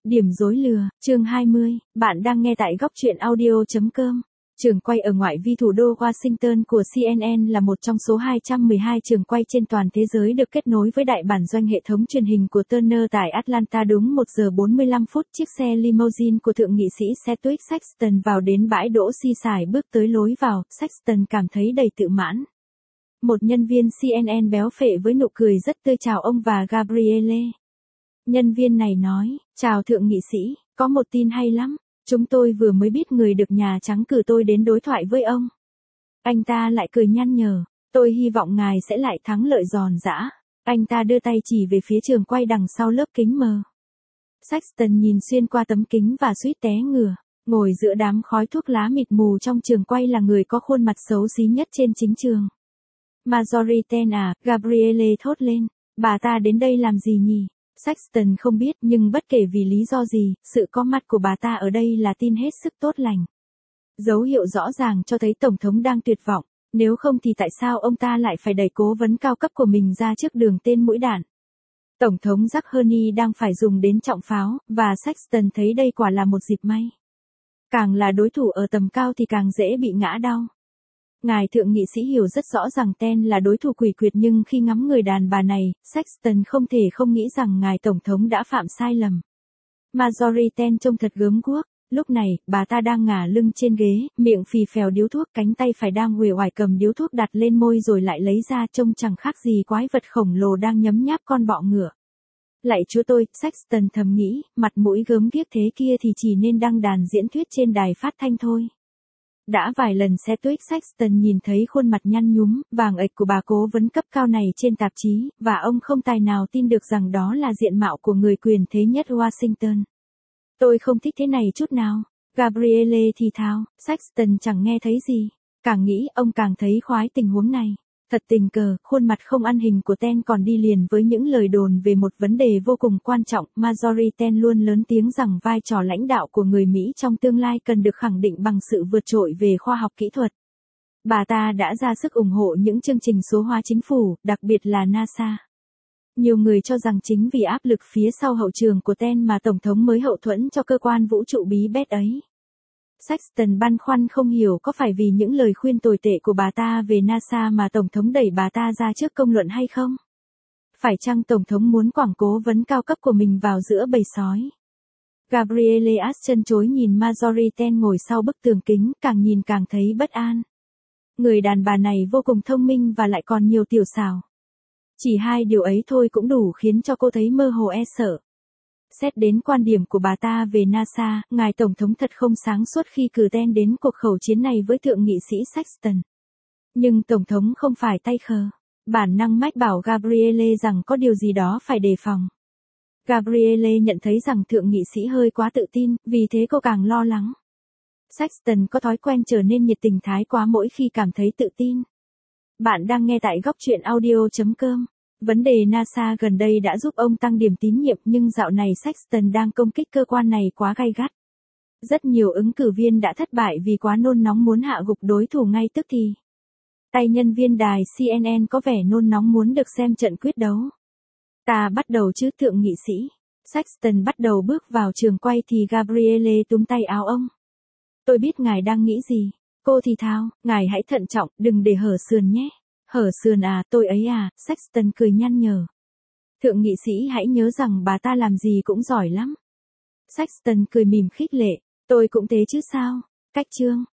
Điểm rối lừa, chương 20, bạn đang nghe tại góc truyện audio.com. Trường quay ở ngoại vi thủ đô Washington của CNN là một trong số 212 trường quay trên toàn thế giới được kết nối với đại bản doanh hệ thống truyền hình của Turner tại Atlanta. Đúng 1 giờ 45 phút, chiếc xe limousine của thượng nghị sĩ Sedgwick Sexton vào đến bãi đỗ Seaside. Bước tới lối vào, Sexton cảm thấy đầy tự mãn. Một nhân viên CNN béo phệ với nụ cười rất tươi chào ông và Gabrielle. Nhân viên này nói, chào thượng nghị sĩ, có một tin hay lắm. Chúng tôi vừa mới biết người được Nhà Trắng cử tôi đến đối thoại với ông. Anh ta lại cười nhăn nhở, tôi hy vọng ngài sẽ lại thắng lợi giòn giã. Anh ta đưa tay chỉ về phía trường quay đằng sau lớp kính mờ. Sexton nhìn xuyên qua tấm kính và suýt té ngửa. Ngồi giữa đám khói thuốc lá mịt mù trong trường quay là người có khuôn mặt xấu xí nhất trên chính trường. Marjorie Taylor à, Gabrielle thốt lên, bà ta đến đây làm gì nhỉ? Sexton không biết, nhưng bất kể vì lý do gì, sự có mặt của bà ta ở đây là tin hết sức tốt lành. Dấu hiệu rõ ràng cho thấy Tổng thống đang tuyệt vọng, nếu không thì tại sao ông ta lại phải đẩy cố vấn cao cấp của mình ra trước đường tên mũi đạn. Tổng thống Jack Herney đang phải dùng đến trọng pháo, và Sexton thấy đây quả là một dịp may. Càng là đối thủ ở tầm cao thì càng dễ bị ngã đau. Ngài thượng nghị sĩ hiểu rất rõ rằng Ten là đối thủ quỷ quyệt, nhưng khi ngắm người đàn bà này, Sexton không thể không nghĩ rằng ngài tổng thống đã phạm sai lầm. Marjorie Ten trông thật gớm guốc. Lúc này, bà ta đang ngả lưng trên ghế, miệng phì phèo điếu thuốc, cánh tay phải đang uể oải cầm điếu thuốc đặt lên môi rồi lại lấy ra, trông chẳng khác gì quái vật khổng lồ đang nhấm nháp con bọ ngựa. Lạy chúa tôi, Sexton thầm nghĩ, mặt mũi gớm ghiếc thế kia thì chỉ nên đăng đàn diễn thuyết trên đài phát thanh thôi. Đã vài lần Sedgwick Sexton nhìn thấy khuôn mặt nhăn nhúm, vàng ệch của bà cố vấn cấp cao này trên tạp chí, và ông không tài nào tin được rằng đó là diện mạo của người quyền thế nhất Washington. Tôi không thích thế này chút nào. Gabrielle thì thào, Sexton chẳng nghe thấy gì. Càng nghĩ, ông càng thấy khoái tình huống này. Thật tình cờ, khuôn mặt không ăn hình của Ten còn đi liền với những lời đồn về một vấn đề vô cùng quan trọng. Marjorie Ten luôn lớn tiếng rằng vai trò lãnh đạo của người Mỹ trong tương lai cần được khẳng định bằng sự vượt trội về khoa học kỹ thuật. Bà ta đã ra sức ủng hộ những chương trình số hóa chính phủ, đặc biệt là NASA. Nhiều người cho rằng chính vì áp lực phía sau hậu trường của Ten mà Tổng thống mới hậu thuẫn cho cơ quan vũ trụ bí bét ấy. Sexton băn khoăn không hiểu có phải vì những lời khuyên tồi tệ của bà ta về NASA mà Tổng thống đẩy bà ta ra trước công luận hay không? Phải chăng Tổng thống muốn quảng cố vấn cao cấp của mình vào giữa bầy sói? Gabrielle chân chối nhìn Marjorie Ten ngồi sau bức tường kính, càng nhìn càng thấy bất an. Người đàn bà này vô cùng thông minh và lại còn nhiều tiểu xảo. Chỉ hai điều ấy thôi cũng đủ khiến cho cô thấy mơ hồ e sợ. Xét đến quan điểm của bà ta về NASA, ngài Tổng thống thật không sáng suốt khi cử Ten đến cuộc khẩu chiến này với thượng nghị sĩ Sexton. Nhưng Tổng thống không phải tay khờ. Bản năng mách bảo Gabrielle rằng có điều gì đó phải đề phòng. Gabrielle nhận thấy rằng thượng nghị sĩ hơi quá tự tin, vì thế cô càng lo lắng. Sexton có thói quen trở nên nhiệt tình thái quá mỗi khi cảm thấy tự tin. Bạn đang nghe tại góc truyện audio.com. Vấn đề NASA gần đây đã giúp ông tăng điểm tín nhiệm, nhưng dạo này Sexton đang công kích cơ quan này quá gay gắt. Rất nhiều ứng cử viên đã thất bại vì quá nôn nóng muốn hạ gục đối thủ ngay tức thì. Tay nhân viên đài CNN có vẻ nôn nóng muốn được xem trận quyết đấu. Ta bắt đầu chứ thượng nghị sĩ. Sexton bắt đầu bước vào trường quay thì Gabrielle túm tay áo ông. Tôi biết ngài đang nghĩ gì. Cô thì thào, ngài hãy thận trọng, đừng để hở sườn nhé. Hở sườn à, tôi ấy à, Sexton cười nhăn nhở. Thượng nghị sĩ hãy nhớ rằng bà ta làm gì cũng giỏi lắm. Sexton cười mỉm khích lệ, tôi cũng thế chứ sao. Cách chương.